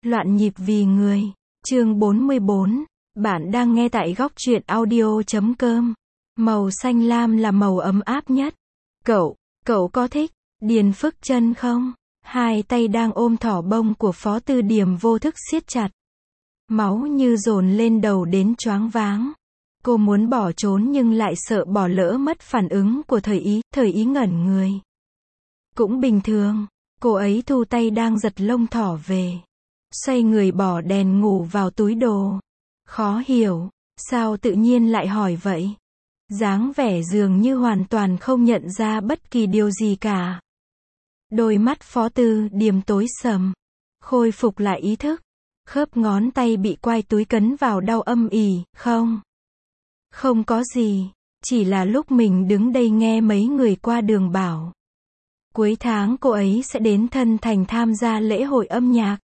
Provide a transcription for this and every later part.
Loạn nhịp vì người. Chương 44. Bạn đang nghe tại góc truyện audio.com. Màu xanh lam là màu ấm áp nhất. Cậu có thích Điền Phước Chân không? Hai tay đang ôm thỏ bông của Phó Tư Điềm vô thức siết chặt. Máu như dồn lên đầu đến choáng váng. Cô muốn bỏ trốn nhưng lại sợ bỏ lỡ mất phản ứng của Thời Ý ngẩn người. Cũng bình thường, cô ấy thu tay đang giật lông thỏ về. Xoay người bỏ đèn ngủ vào túi đồ. Khó hiểu, sao tự nhiên lại hỏi vậy? Dáng vẻ dường như hoàn toàn không nhận ra bất kỳ điều gì cả. Đôi mắt Phó Tư Điềm tối sầm. Khôi phục lại ý thức. Khớp ngón tay bị quai túi cấn vào đau âm ỉ. Không có gì. Chỉ là lúc mình đứng đây nghe mấy người qua đường bảo. Cuối tháng cô ấy sẽ đến Thân Thành tham gia lễ hội âm nhạc.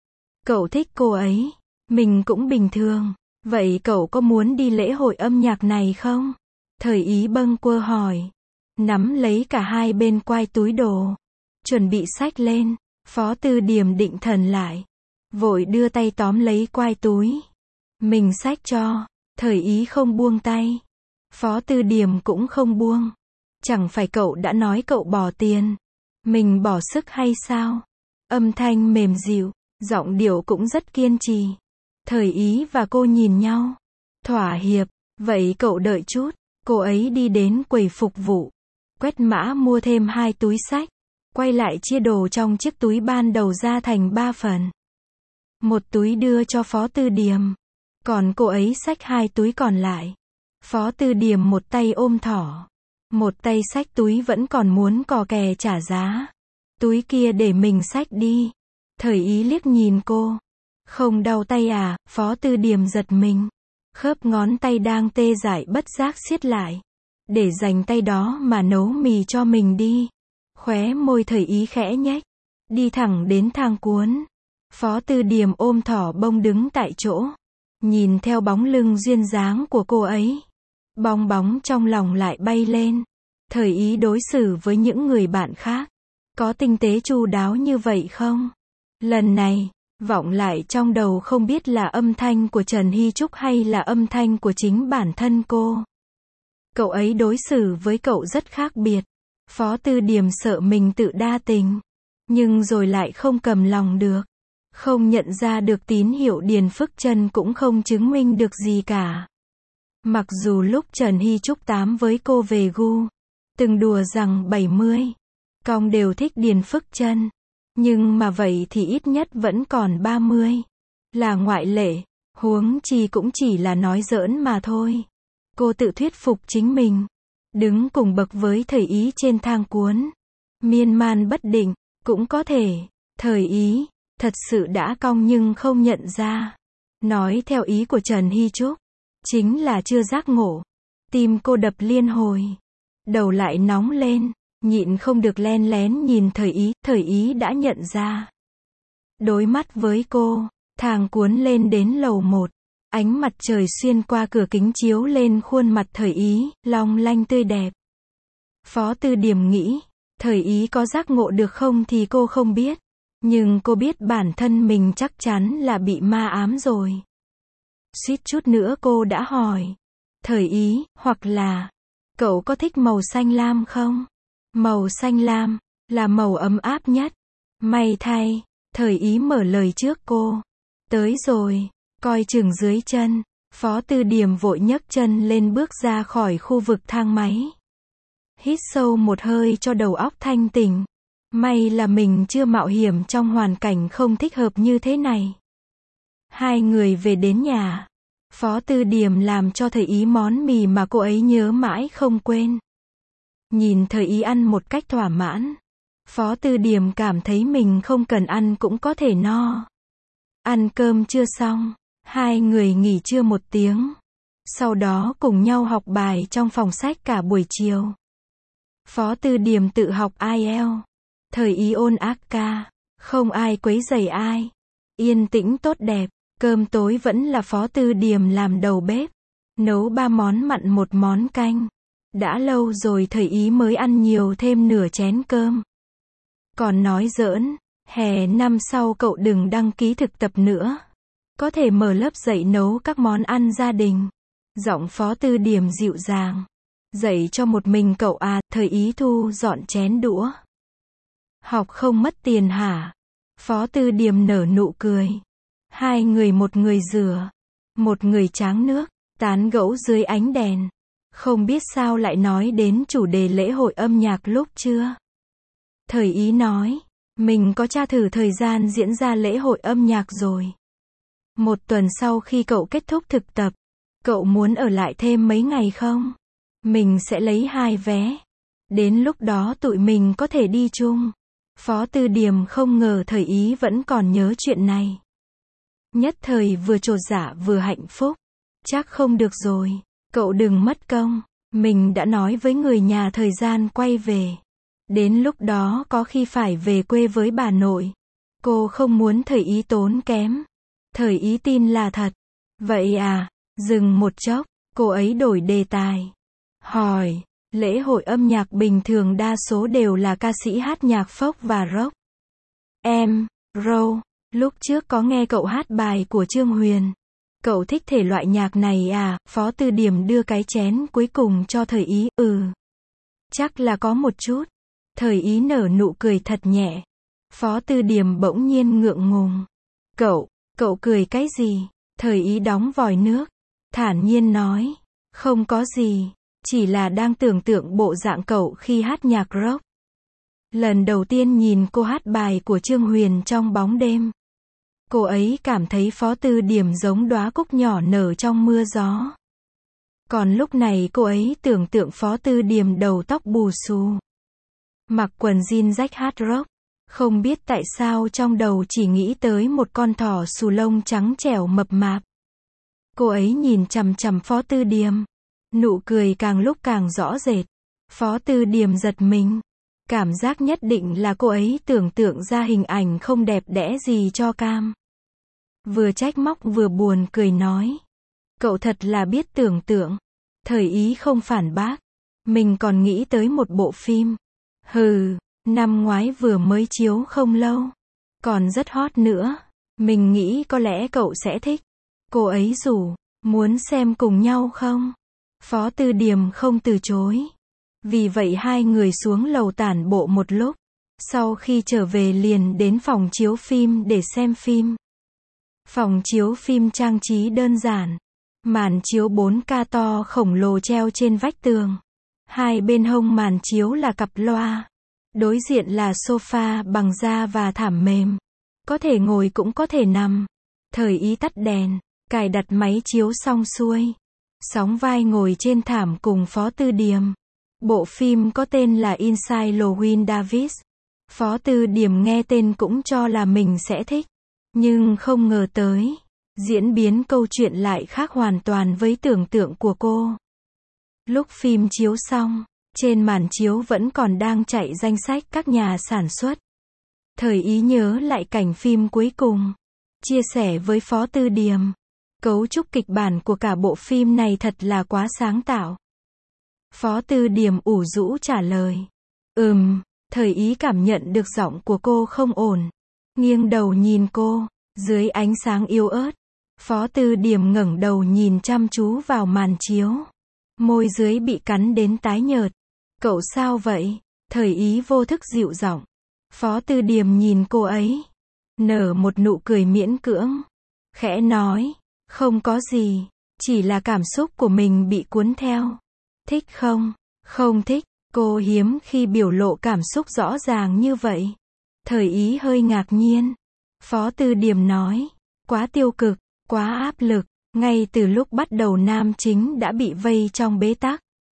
Cậu thích cô ấy. Mình cũng bình thường. Vậy cậu có muốn đi lễ hội âm nhạc này không? Thời Ý bâng quơ hỏi. Nắm lấy cả hai bên quai túi đồ. Chuẩn bị xách lên. Phó Tư Điềm định thần lại. Vội đưa tay tóm lấy quai túi. Mình xách cho. Thời Ý không buông tay. Phó Tư Điềm cũng không buông. Chẳng phải cậu đã nói cậu bỏ tiền. Mình bỏ sức hay sao? Âm thanh mềm dịu. Giọng điệu cũng rất kiên trì. Thời Ý và cô nhìn nhau. Thỏa hiệp. Vậy cậu đợi chút. Cô ấy đi đến quầy phục vụ. Quét mã mua thêm 2 túi xách. Quay lại chia đồ trong chiếc túi ban đầu ra thành 3 phần. Một túi đưa cho Phó Tư Điềm. Còn cô ấy xách 2 túi còn lại. Phó Tư Điềm một tay ôm thỏ. Một tay xách túi vẫn còn muốn cò kè trả giá. Túi kia để mình xách đi. Thời Ý liếc nhìn cô. Không đau tay à? Phó Tư Điềm giật mình. Khớp ngón tay đang tê dại bất giác siết lại. Để dành tay đó mà nấu mì cho mình đi. Khóe môi Thời Ý khẽ nhếch. Đi thẳng đến thang cuốn. Phó Tư Điềm ôm thỏ bông đứng tại chỗ. Nhìn theo bóng lưng duyên dáng của cô ấy. Bong bóng trong lòng lại bay lên. Thời Ý đối xử với những người bạn khác. Có tinh tế chu đáo như vậy không? Lần này, vọng lại trong đầu không biết là âm thanh của Trần Hy Trúc hay là âm thanh của chính bản thân cô. Cậu ấy đối xử với cậu rất khác biệt. Phó Tư Điềm sợ mình tự đa tình. Nhưng rồi lại không cầm lòng được. Không nhận ra được tín hiệu Điền Phước Chân cũng không chứng minh được gì cả. Mặc dù lúc Trần Hy Trúc tám với cô về gu. Từng đùa rằng 70. Cong đều thích Điền Phước Chân. Nhưng mà vậy thì ít nhất vẫn còn 30. Là ngoại lệ. Huống chi cũng chỉ là nói giỡn mà thôi. Cô tự thuyết phục chính mình. Đứng cùng bậc với Thời Ý trên thang cuốn. Miên man bất định. Cũng có thể. Thời Ý. Thật sự đã cong nhưng không nhận ra. Nói theo ý của Trần Hy Trúc. Chính là chưa giác ngộ. Tim cô đập liên hồi. Đầu lại nóng lên. Nhịn không được len lén nhìn Thời Ý đã nhận ra. Đối mắt với cô. Thang cuốn lên đến lầu 1. Ánh mặt trời xuyên qua cửa kính chiếu lên khuôn mặt Thời Ý, long lanh tươi đẹp. Phó Tư Điềm nghĩ. Thời Ý có giác ngộ được không thì cô không biết. Nhưng cô biết bản thân mình chắc chắn là bị ma ám rồi. Suýt chút nữa cô đã hỏi. Thời Ý, hoặc là, cậu có thích màu xanh lam không? Màu xanh lam, là màu ấm áp nhất. May thay, Thời Ý mở lời trước cô. Tới rồi, coi chừng dưới chân. Phó Tư Điềm vội nhấc chân lên bước ra khỏi khu vực thang máy. Hít sâu một hơi cho đầu óc thanh tỉnh. May là mình chưa mạo hiểm trong hoàn cảnh không thích hợp như thế này. Hai người về đến nhà. Phó Tư Điềm làm cho Thời Ý món mì mà cô ấy nhớ mãi không quên. Nhìn Thời Ý ăn một cách thỏa mãn. Phó Tư Điềm cảm thấy mình không cần ăn cũng có thể no. Ăn cơm chưa xong. Hai người nghỉ trưa 1 tiếng. Sau đó cùng nhau học bài trong phòng sách cả buổi chiều. Phó Tư Điềm tự học IELTS. Thời Ý ôn ác ca. Không ai quấy rầy ai. Yên tĩnh tốt đẹp. Cơm tối vẫn là Phó Tư Điềm làm đầu bếp. Nấu 3 món mặn 1 món canh. Đã lâu rồi Thời Ý mới ăn nhiều thêm nửa chén cơm. Còn nói giỡn. Hè năm sau cậu đừng đăng ký thực tập nữa. Có thể mở lớp dạy nấu các món ăn gia đình. Giọng Phó Tư Điềm dịu dàng. Dạy cho một mình cậu à, thời ý thu dọn chén đũa. Học không mất tiền hả? Phó Tư Điềm nở nụ cười. Hai người, một người rửa, một người tráng nước, tán gẫu dưới ánh đèn. Không biết sao lại nói đến chủ đề lễ hội âm nhạc lúc chưa? Thời ý nói, mình có tra thử thời gian diễn ra lễ hội âm nhạc rồi. Một tuần sau khi cậu kết thúc thực tập, cậu muốn ở lại thêm mấy ngày không? Mình sẽ lấy 2 vé. Đến lúc đó tụi mình có thể đi chung. Phó Tư Điềm không ngờ thời ý vẫn còn nhớ chuyện này. Nhất thời vừa chột dạ vừa hạnh phúc. Chắc không được rồi. Cậu đừng mất công. Mình đã nói với người nhà thời gian quay về. Đến lúc đó có khi phải về quê với bà nội. Cô không muốn thời ý tốn kém. Thời ý tin là thật. Vậy à? Dừng một chốc, cô ấy đổi đề tài. Hỏi, lễ hội âm nhạc bình thường đa số đều là ca sĩ hát nhạc folk và rock. Em, Râu, lúc trước có nghe cậu hát bài của Trương Huyền. Cậu thích thể loại nhạc này à? Phó Tư Điềm đưa cái chén cuối cùng cho thời ý. Chắc là có một chút. Thời ý nở nụ cười thật nhẹ. Phó Tư Điềm bỗng nhiên ngượng ngùng. Cậu cười cái gì? Thời ý đóng vòi nước. Thản nhiên nói. Không có gì. Chỉ là đang tưởng tượng bộ dạng cậu khi hát nhạc rock. Lần đầu tiên nhìn cô hát bài của Trương Huyền trong bóng đêm. Cô ấy cảm thấy Phó Tư Điềm giống đóa cúc nhỏ nở trong mưa gió. Còn lúc này cô ấy tưởng tượng Phó Tư Điềm đầu tóc bù xù. Mặc quần jean rách hát rock. Không biết tại sao trong đầu chỉ nghĩ tới một con thỏ xù lông trắng trẻo mập mạp. Cô ấy nhìn chằm chằm Phó Tư Điềm. Nụ cười càng lúc càng rõ rệt. Phó Tư Điềm giật mình. Cảm giác nhất định là cô ấy tưởng tượng ra hình ảnh không đẹp đẽ gì cho cam. Vừa trách móc vừa buồn cười nói. Cậu thật là biết tưởng tượng. Thời ý không phản bác. Mình còn nghĩ tới một bộ phim. Năm ngoái vừa mới chiếu không lâu. Còn rất hot nữa. Mình nghĩ có lẽ cậu sẽ thích. Cô ấy rủ. Muốn xem cùng nhau không? Phó Tư Điềm không từ chối. Vì vậy hai người xuống lầu tản bộ một lúc. Sau khi trở về liền đến phòng chiếu phim để xem phim. Phòng chiếu phim trang trí đơn giản. Màn chiếu 4K to khổng lồ treo trên vách tường. Hai bên hông màn chiếu là cặp loa. Đối diện là sofa bằng da và thảm mềm. Có thể ngồi cũng có thể nằm. Thời ý tắt đèn, cài đặt máy chiếu xong xuôi. Sóng vai ngồi trên thảm cùng Phó Tư Điềm. Bộ phim có tên là Inside Llewyn Davis. Phó Tư Điềm nghe tên cũng cho là mình sẽ thích. Nhưng không ngờ tới. Diễn biến câu chuyện lại khác hoàn toàn với tưởng tượng của cô. Lúc phim chiếu xong, trên màn chiếu vẫn còn đang chạy danh sách các nhà sản xuất. Thời ý nhớ lại cảnh phim cuối cùng. Chia sẻ với Phó Tư Điềm. Cấu trúc kịch bản của cả bộ phim này thật là quá sáng tạo. Phó Tư Điềm ủ rũ trả lời. Thời ý cảm nhận được giọng của cô không ổn. Nghiêng đầu nhìn cô, dưới ánh sáng yếu ớt. Phó Tư Điềm ngẩng đầu nhìn chăm chú vào màn chiếu. Môi dưới bị cắn đến tái nhợt. Cậu sao vậy? Thời ý vô thức dịu giọng. Phó Tư Điềm nhìn cô ấy. Nở một nụ cười miễn cưỡng. Khẽ nói. Không có gì. Chỉ là cảm xúc của mình bị cuốn theo. Thích không? Không thích. Cô hiếm khi biểu lộ cảm xúc rõ ràng như vậy. Thời ý hơi ngạc nhiên. Phó Tư Điềm nói. Quá tiêu cực, quá áp lực. Ngay từ lúc bắt đầu nam chính đã bị vây trong bế tắc.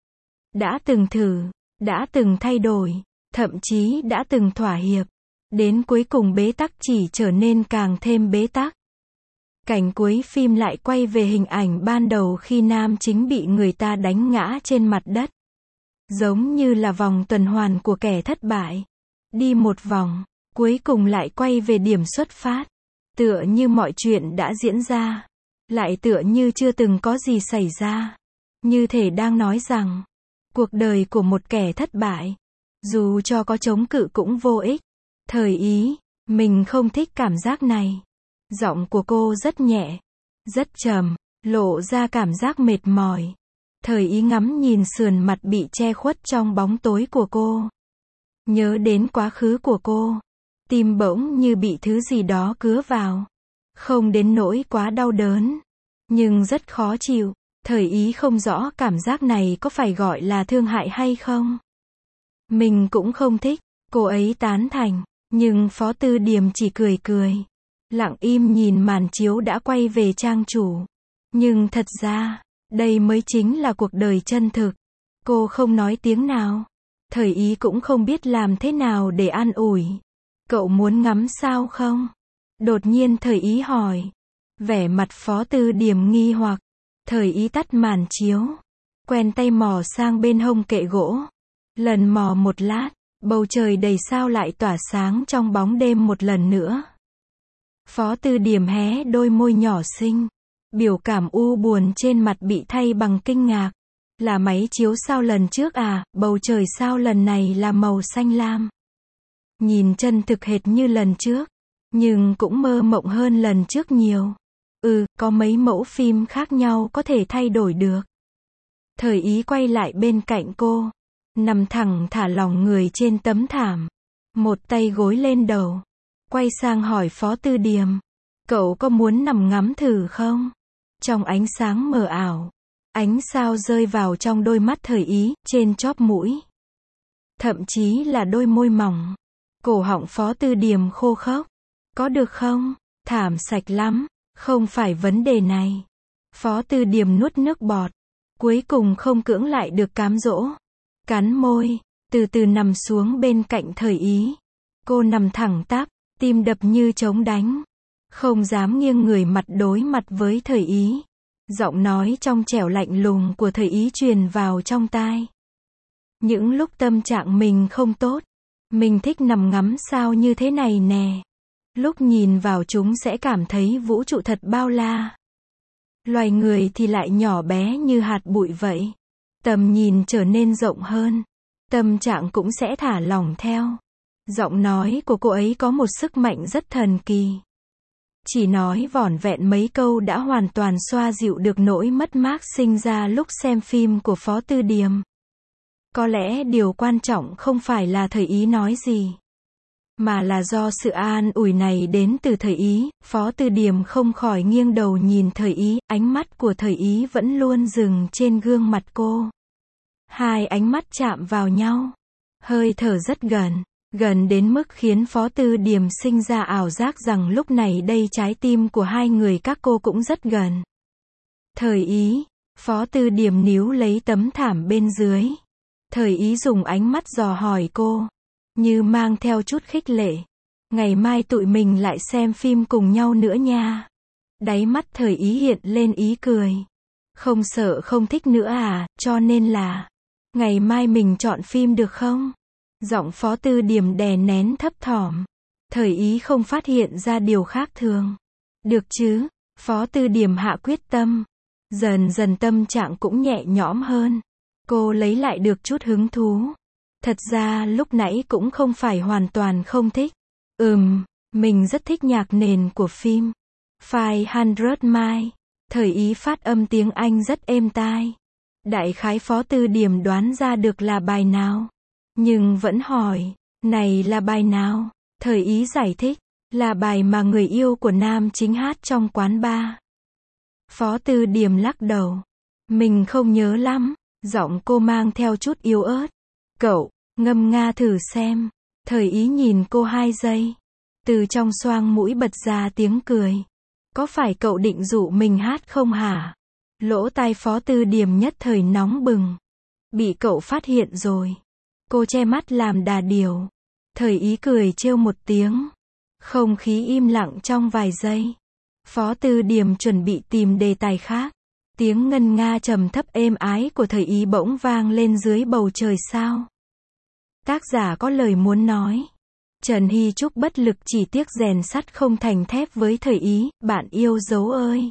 Đã từng thử, đã từng thay đổi, thậm chí đã từng thỏa hiệp. Đến cuối cùng bế tắc chỉ trở nên càng thêm bế tắc. Cảnh cuối phim lại quay về hình ảnh ban đầu khi nam chính bị người ta đánh ngã trên mặt đất. Giống như là vòng tuần hoàn của kẻ thất bại. Đi một vòng, cuối cùng lại quay về điểm xuất phát. Tựa như mọi chuyện đã diễn ra. Lại tựa như chưa từng có gì xảy ra. Như thể đang nói rằng, cuộc đời của một kẻ thất bại, dù cho có chống cự cũng vô ích. Thời ý, Mình không thích cảm giác này. Giọng của cô rất nhẹ, rất trầm, lộ ra cảm giác mệt mỏi. Thời ý ngắm nhìn sườn mặt bị che khuất trong bóng tối của cô. Nhớ đến quá khứ của cô. Tim bỗng như bị thứ gì đó cứa vào. Không đến nỗi quá đau đớn, nhưng rất khó chịu. Thời ý không rõ cảm giác này có phải gọi là thương hại hay không. Mình cũng không thích, cô ấy tán thành, nhưng Phó Tư Điềm chỉ cười cười. Lặng im nhìn màn chiếu đã quay về trang chủ. Nhưng thật ra, đây mới chính là cuộc đời chân thực. Cô không nói tiếng nào. Thời ý cũng không biết làm thế nào để an ủi. Cậu muốn ngắm sao không? Đột nhiên thời ý hỏi. Vẻ mặt Phó Tư Điềm nghi hoặc. Thời ý tắt màn chiếu. Quen tay mò sang bên hông kệ gỗ. Lần mò một lát, bầu trời đầy sao lại tỏa sáng trong bóng đêm một lần nữa. Phó Tư Điềm hé đôi môi nhỏ xinh. Biểu cảm u buồn trên mặt bị thay bằng kinh ngạc. Là máy chiếu sao lần trước à, bầu trời sao lần này là màu xanh lam. Nhìn chân thực hệt như lần trước, nhưng cũng mơ mộng hơn lần trước nhiều. Có mấy mẫu phim khác nhau có thể thay đổi được. Thời ý quay lại bên cạnh cô, nằm thẳng thả lỏng người trên tấm thảm, một tay gối lên đầu, quay sang hỏi Phó Tư Điềm, cậu có muốn nằm ngắm thử không? Trong ánh sáng mờ ảo, ánh sao rơi vào trong đôi mắt thời ý, trên chóp mũi, thậm chí là đôi môi mỏng. Cổ họng Phó Tư Điềm khô khốc. Có được không? Thảm sạch lắm, không phải vấn đề này. Phó Tư Điềm nuốt nước bọt, cuối cùng không cưỡng lại được cám dỗ. Cắn môi, từ từ nằm xuống bên cạnh thời ý. Cô nằm thẳng tắp, tim đập như trống đánh. Không dám nghiêng người mặt đối mặt với thời ý. Giọng nói trong trẻo lạnh lùng của thời ý truyền vào trong tai. Những lúc tâm trạng mình không tốt, mình thích nằm ngắm sao như thế này nè. Lúc nhìn vào chúng sẽ cảm thấy vũ trụ thật bao la. Loài người thì lại nhỏ bé như hạt bụi vậy. Tầm nhìn trở nên rộng hơn. Tâm trạng cũng sẽ thả lỏng theo. Giọng nói của cô ấy có một sức mạnh rất thần kỳ. Chỉ nói vỏn vẹn mấy câu đã hoàn toàn xoa dịu được nỗi mất mát sinh ra lúc xem phim của Phó Tư Điềm. Có lẽ điều quan trọng không phải là thời ý nói gì, mà là do sự an ủi này đến từ thời ý. Phó Tư Điềm không khỏi nghiêng đầu nhìn thời ý, ánh mắt của thời ý vẫn luôn dừng trên gương mặt cô. Hai ánh mắt chạm vào nhau, hơi thở rất gần, gần đến mức khiến Phó Tư Điềm sinh ra ảo giác rằng lúc này đây trái tim của hai người các cô cũng rất gần. Thời ý, Phó Tư Điềm níu lấy tấm thảm bên dưới. Thời ý dùng ánh mắt dò hỏi cô, như mang theo chút khích lệ. Ngày mai tụi mình lại xem phim cùng nhau nữa nha. Đáy mắt thời ý hiện lên ý cười. Không sợ không thích nữa à, cho nên là, ngày mai mình chọn phim được không? Giọng Phó Tư Điềm đè nén thấp thỏm. Thời ý không phát hiện ra điều khác thường. Được chứ, Phó Tư Điềm hạ quyết tâm. Dần dần tâm trạng cũng nhẹ nhõm hơn. Cô lấy lại được chút hứng thú. Thật ra lúc nãy cũng không phải hoàn toàn không thích. Mình rất thích nhạc nền của phim 500 Miles. Thời ý phát âm tiếng Anh rất êm tai. Đại khái Phó Tư Điềm đoán ra được là bài nào. Nhưng vẫn hỏi, này là bài nào? Thời ý giải thích, là bài mà người yêu của nam chính hát trong quán bar. Phó Tư Điềm lắc đầu. Mình không nhớ lắm. Giọng cô mang theo chút yếu ớt. Cậu, ngâm nga thử xem. Thời ý nhìn cô 2 giây. Từ trong xoang mũi bật ra tiếng cười. Có phải cậu định dụ mình hát không hả? Lỗ tai Phó Tư Điềm nhất thời nóng bừng. Bị cậu phát hiện rồi. Cô che mắt làm đà điểu. Thời ý cười trêu một tiếng. Không khí im lặng trong vài giây. Phó Tư Điềm chuẩn bị tìm đề tài khác. Tiếng ngân nga trầm thấp êm ái của thời ý bỗng vang lên dưới bầu trời sao. Tác giả có lời muốn nói. Trần Hy Trúc bất lực chỉ tiếc rèn sắt không thành thép với thời ý, bạn yêu dấu ơi.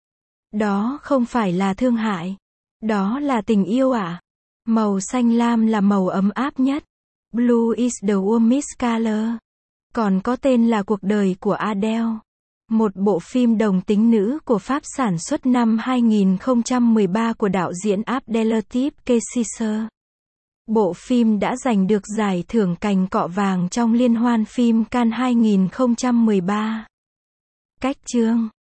Đó không phải là thương hại. Đó là tình yêu à? Màu xanh lam là màu ấm áp nhất. Blue is the warmest color. còn có tên là Cuộc đời của Adele. Một bộ phim đồng tính nữ của Pháp sản xuất năm 2013 của đạo diễn Abdelatif Kechiser. Bộ phim đã giành được giải thưởng cành cọ vàng trong Liên hoan phim Cannes 2013. Cách chương